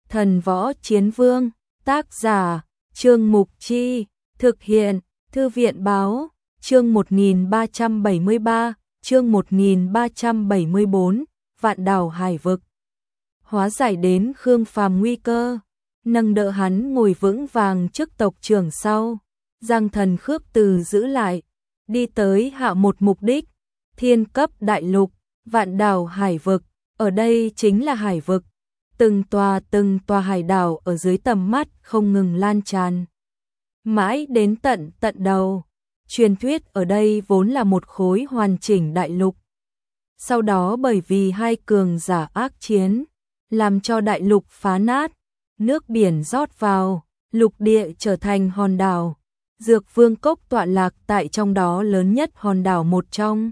Thần Võ Chiến Vương, tác giả, Trương Mục Chi, thực hiện, Thư viện Báo, chương 1373, chương 1374, Vạn Đảo Hải Vực. Hóa giải đến Khương Phàm nguy cơ, nâng đỡ hắn ngồi vững vàng trước tộc trưởng sau. Giang Thần Khước Từ giữ lại, đi tới hạ một mục đích, thiên cấp đại lục, Vạn Đảo Hải Vực, ở đây chính là hải vực. Từng tòa hải đảo ở dưới tầm mắt không ngừng lan tràn. Mãi đến tận đầu, truyền thuyết ở đây vốn là một khối hoàn chỉnh đại lục. Sau đó bởi vì hai cường giả ác chiến, làm cho đại lục phá nát, nước biển rót vào, lục địa trở thành hòn đảo. Dược Vương Cốc tọa lạc tại trong đó lớn nhất hòn đảo một trong.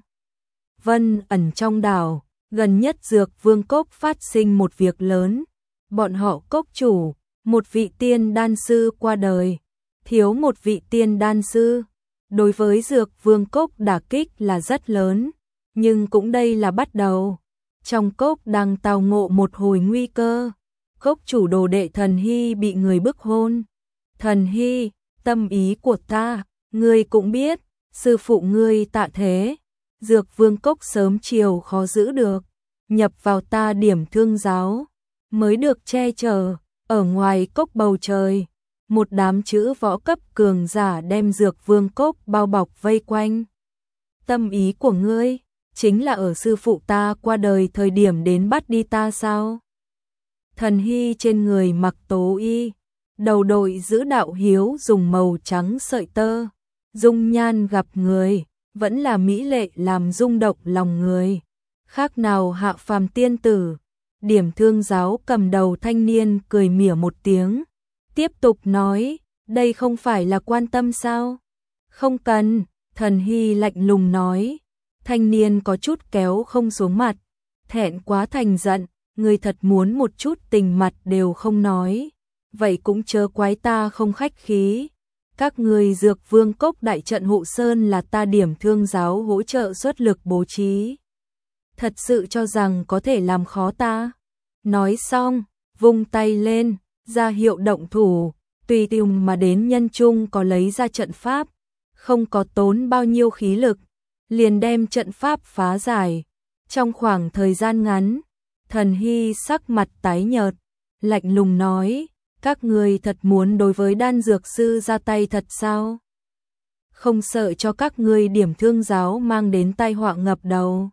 Vân ẩn trong đảo, gần nhất Dược Vương Cốc phát sinh một việc lớn. Bọn họ cốc chủ, một vị tiên đan sư qua đời, thiếu một vị tiên đan sư. Đối với Dược Vương Cốc đả kích là rất lớn, nhưng cũng đây là bắt đầu. Trong cốc đang tao ngộ một hồi nguy cơ. Cốc chủ đồ đệ Thần Hy bị người bức hôn. Thần Hy, tâm ý của ta, ngươi cũng biết, sư phụ ngươi tạ thế. Dược Vương Cốc sớm chiều khó giữ được, nhập vào ta Điểm Thương giáo, mới được che chở. Ở ngoài cốc bầu trời, một đám chữ võ cấp cường giả đem Dược Vương Cốc bao bọc vây quanh. Tâm ý của ngươi, chính là ở sư phụ ta qua đời thời điểm đến bắt đi ta sao? Thần Hy trên người mặc tố y, đầu đội giữ đạo hiếu dùng màu trắng sợi tơ, dung nhan gặp người, vẫn là mỹ lệ làm rung động lòng người, khác nào hạ phàm tiên tử. Điểm Thương giáo cầm đầu thanh niên cười mỉa một tiếng, tiếp tục nói, đây không phải là quan tâm sao? Không cần, Thần Hy lạnh lùng nói. Thanh niên có chút kéo không xuống mặt, thẹn quá thành giận, người thật muốn một chút tình mặt đều không nói, vậy cũng chớ quái ta không khách khí. Các người Dược Vương Cốc đại trận hộ sơn là ta Điểm Thương giáo hỗ trợ xuất lực bố trí. Thật sự cho rằng có thể làm khó ta? Nói xong, vung tay lên, ra hiệu động thủ, tùy tiện mà đến nhân trung có lấy ra trận pháp, không có tốn bao nhiêu khí lực, liền đem trận pháp phá giải. Trong khoảng thời gian ngắn, Thần Hy sắc mặt tái nhợt, lạnh lùng nói, các người thật muốn đối với đan dược sư ra tay thật sao? Không sợ cho các ngươi Điểm Thương giáo mang đến tai họa ngập đầu.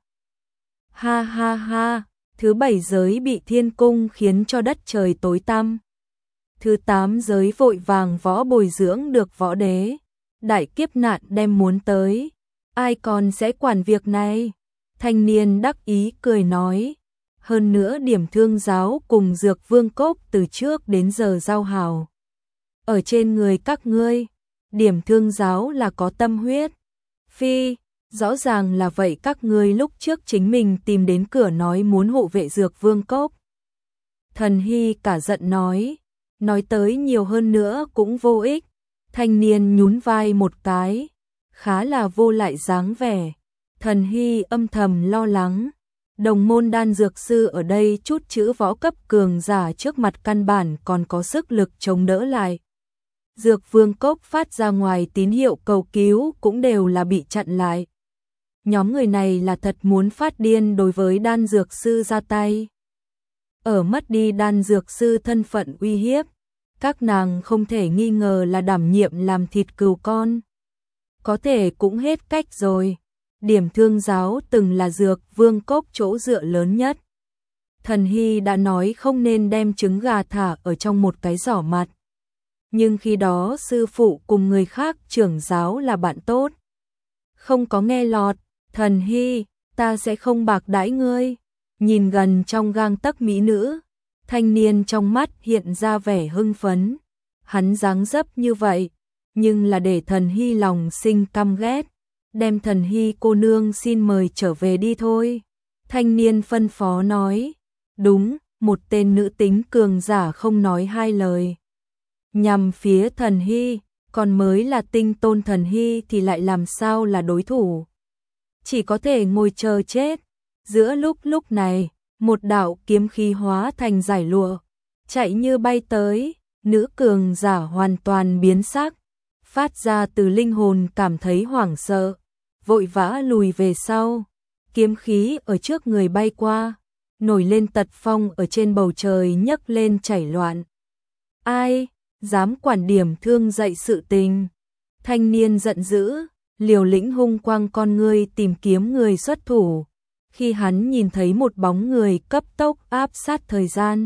Ha ha ha, thứ 7 giới bị thiên cung khiến cho đất trời tối tăm. Thứ 8 giới vội vàng võ bồi dưỡng được võ đế. Đại kiếp nạn đem muốn tới, ai còn sẽ quản việc này? Thanh niên đắc ý cười nói. Hơn nữa Điểm Thương giáo cùng Dược Vương Cốc từ trước đến giờ giao hảo. Ở trên người các ngươi, Điểm Thương giáo là có tâm huyết. Phi, rõ ràng là vậy, các ngươi lúc trước chính mình tìm đến cửa nói muốn hộ vệ Dược Vương Cốc. Thần Hy cả giận nói tới nhiều hơn nữa cũng vô ích. Thanh niên nhún vai một cái, khá là vô lại dáng vẻ. Thần Hy âm thầm lo lắng, đồng môn đan dược sư ở đây chút chữ võ cấp cường giả trước mặt căn bản còn có sức lực chống đỡ lại. Dược Vương Cốc phát ra ngoài tín hiệu cầu cứu cũng đều là bị chặn lại. Nhóm người này là thật muốn phát điên đối với đan dược sư ra tay. Ở mất đi đan dược sư thân phận uy hiếp, các nàng không thể nghi ngờ là đảm nhiệm làm thịt cừu con. Có thể cũng hết cách rồi. Điểm Thương giáo từng là Dược Vương Cốc chỗ dựa lớn nhất. Thần Hy đã nói không nên đem trứng gà thả ở trong một cái giỏ mặt. Nhưng khi đó sư phụ cùng người khác trưởng giáo là bạn tốt. Không có nghe lọt. Thần Hy, ta sẽ không bạc đãi ngươi. Nhìn gần trong gang tấc mỹ nữ, thanh niên trong mắt hiện ra vẻ hưng phấn. Hắn dáng dấp như vậy, nhưng là để Thần Hy lòng sinh căm ghét. Đem Thần Hy cô nương xin mời trở về đi thôi. Thanh niên phân phó nói. Đúng, một tên nữ tính cường giả không nói hai lời. Nhằm phía Thần Hy, còn mới là tinh tôn Thần Hy thì lại làm sao là đối thủ. Chỉ có thể ngồi chờ chết. Giữa lúc này, một đạo kiếm khí hóa thành giải lụa, chạy như bay tới, nữ cường giả hoàn toàn biến sắc, phát ra từ linh hồn cảm thấy hoảng sợ, vội vã lùi về sau, kiếm khí ở trước người bay qua, nổi lên tật phong ở trên bầu trời nhấc lên chảy loạn. Ai dám quản điểm thương dậy sự tình? Thanh niên giận dữ, liều lĩnh hung quang con ngươi tìm kiếm người xuất thủ. Khi hắn nhìn thấy một bóng người cấp tốc áp sát thời gian,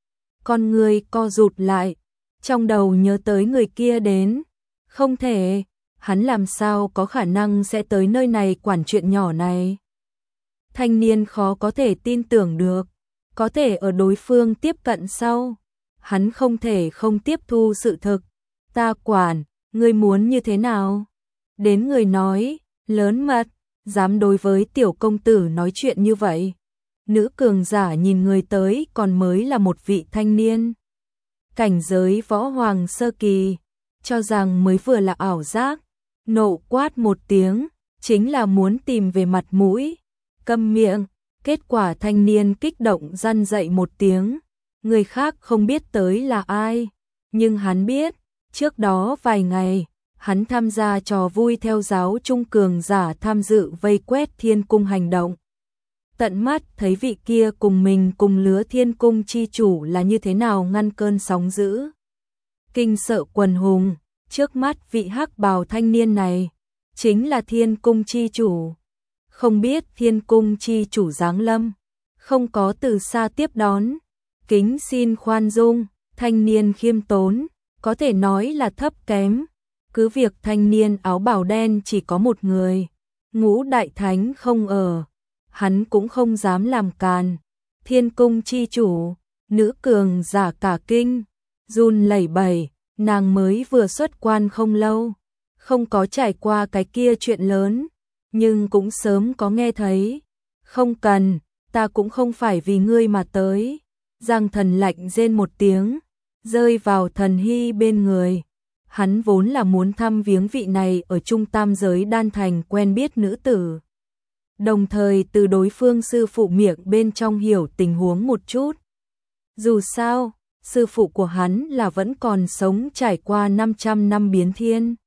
con người co rụt lại, trong đầu nhớ tới người kia đến. Không thể, hắn làm sao có khả năng sẽ tới nơi này quản chuyện nhỏ này. Thanh niên khó có thể tin tưởng được, có thể ở đối phương tiếp cận sau. Hắn không thể không tiếp thu sự thực. Ta quản, ngươi muốn như thế nào? Đến người nói, lớn mật, dám đối với tiểu công tử nói chuyện như vậy. Nữ cường giả nhìn người tới còn mới là một vị thanh niên. Cảnh giới võ hoàng sơ kỳ, cho rằng mới vừa là ảo giác. Nộ quát một tiếng, chính là muốn tìm về mặt mũi. Câm miệng, kết quả thanh niên kích động răn dậy một tiếng. Người khác không biết tới là ai, nhưng hắn biết, trước đó vài ngày, hắn tham gia trò vui theo giáo trung cường giả tham dự vây quét thiên cung hành động. Tận mắt thấy vị kia cùng mình cùng lứa thiên cung chi chủ là như thế nào ngăn cơn sóng dữ. Kinh sợ quần hùng, trước mắt vị hắc bào thanh niên này, chính là thiên cung chi chủ. Không biết thiên cung chi chủ giáng lâm, không có từ xa tiếp đón. Kính xin khoan dung, thanh niên khiêm tốn, có thể nói là thấp kém. Cứ việc thanh niên áo bào đen chỉ có một người, Ngũ đại thánh không ở, hắn cũng không dám làm càn. Thiên cung chi chủ, nữ cường giả cả kinh, run lẩy bẩy, nàng mới vừa xuất quan không lâu, không có trải qua cái kia chuyện lớn, nhưng cũng sớm có nghe thấy. Không cần, ta cũng không phải vì ngươi mà tới. Giang Thần lạnh rên một tiếng, rơi vào Thần Hy bên người. Hắn vốn là muốn thăm viếng vị này ở trung tam giới đan thành quen biết nữ tử. Đồng thời từ đối phương sư phụ miệng bên trong hiểu tình huống một chút. Dù sao, sư phụ của hắn là vẫn còn sống trải qua 500 năm biến thiên.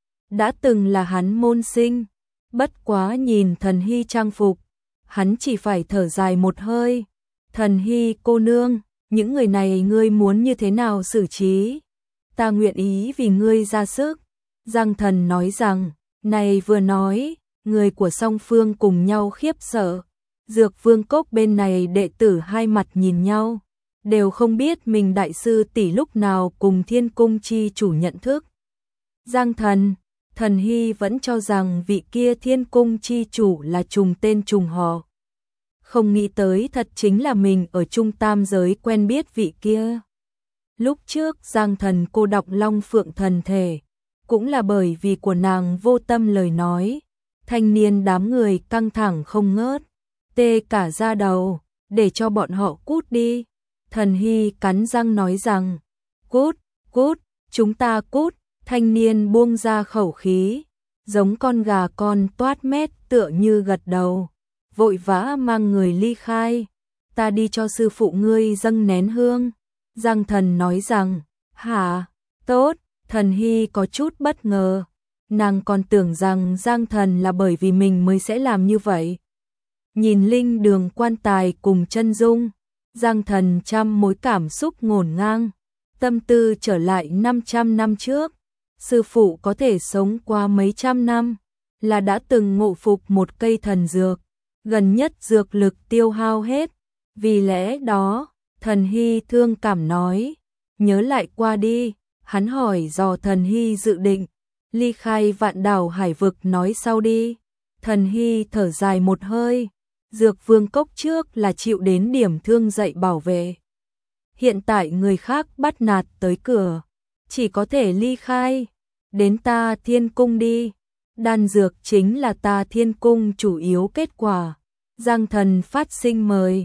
Đã từng là hắn môn sinh, bất quá nhìn Thần Hy trang phục, hắn chỉ phải thở dài một hơi. Thần Hy cô nương, những người này ngươi muốn như thế nào xử trí? Ta nguyện ý vì ngươi ra sức. Giang Thần nói rằng, này vừa nói, người của song phương cùng nhau khiếp sợ. Dược Vương Cốc bên này đệ tử hai mặt nhìn nhau, đều không biết mình đại sư tỷ lúc nào cùng Thiên Cung chi chủ nhận thức. Giang Thần, Thần Hy vẫn cho rằng vị kia Thiên Cung chi chủ là trùng tên trùng họ. Không nghĩ tới thật chính là mình ở trung tam giới quen biết vị kia. Lúc trước Giang Thần cô đọc Long Phượng thần thể, cũng là bởi vì của nàng vô tâm lời nói. Thanh niên đám người căng thẳng không ngớt, tê cả da đầu, để cho bọn họ cút đi. Thần Hy cắn răng nói rằng, cút, cút, chúng ta cút. Thanh niên buông ra khẩu khí, giống con gà con toát mét tựa như gật đầu, vội vã mang người ly khai. Ta đi cho sư phụ ngươi dâng nén hương. Giang Thần nói rằng, hả, tốt. Thần Hy có chút bất ngờ, nàng còn tưởng rằng Giang Thần là bởi vì mình mới sẽ làm như vậy. Nhìn linh đường quan tài cùng chân dung, Giang Thần trăm mối cảm xúc ngổn ngang, tâm tư trở lại 500 năm trước. Sư phụ có thể sống qua mấy trăm năm, là đã từng ngộ phục một cây thần dược, gần nhất dược lực tiêu hao hết. Vì lẽ đó, Thần Hy thương cảm nói, nhớ lại qua đi. Hắn hỏi dò Thần Hy dự định ly khai Vạn Đảo Hải vực nói sau đi. Thần Hy thở dài một hơi, Dược Vương Cốc trước là chịu đến điểm thương dạy bảo vệ. Hiện tại người khác bắt nạt tới cửa, chỉ có thể ly khai, đến ta Thiên Cung đi. Đan dược chính là ta Thiên Cung chủ yếu kết quả. Giang Thần phát sinh mời.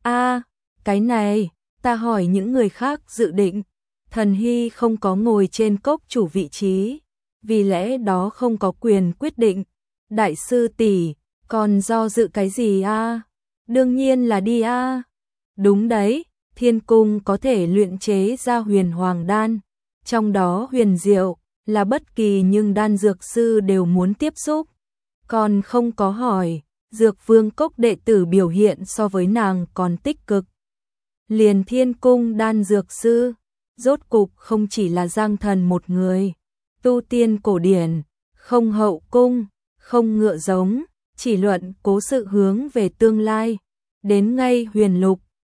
Cái này, ta hỏi những người khác dự định. Thần Hy không có ngồi trên cốc chủ vị trí, vì lẽ đó không có quyền quyết định. Đại sư tỷ, còn do dự cái gì a? Đương nhiên là đi a. Đúng đấy, Thiên cung có thể luyện chế ra huyền hoàng đan, trong đó huyền diệu là bất kỳ nhưng đan dược sư đều muốn tiếp xúc. Còn không có hỏi, Dược Vương Cốc đệ tử biểu hiện so với nàng còn tích cực. Liền Thiên cung đan dược sư, rốt cục không chỉ là Giang Thần một người. Tu tiên cổ điển, không hậu cung, không ngựa giống, chỉ luận cố sự hướng về tương lai. Đến ngay huyền lục,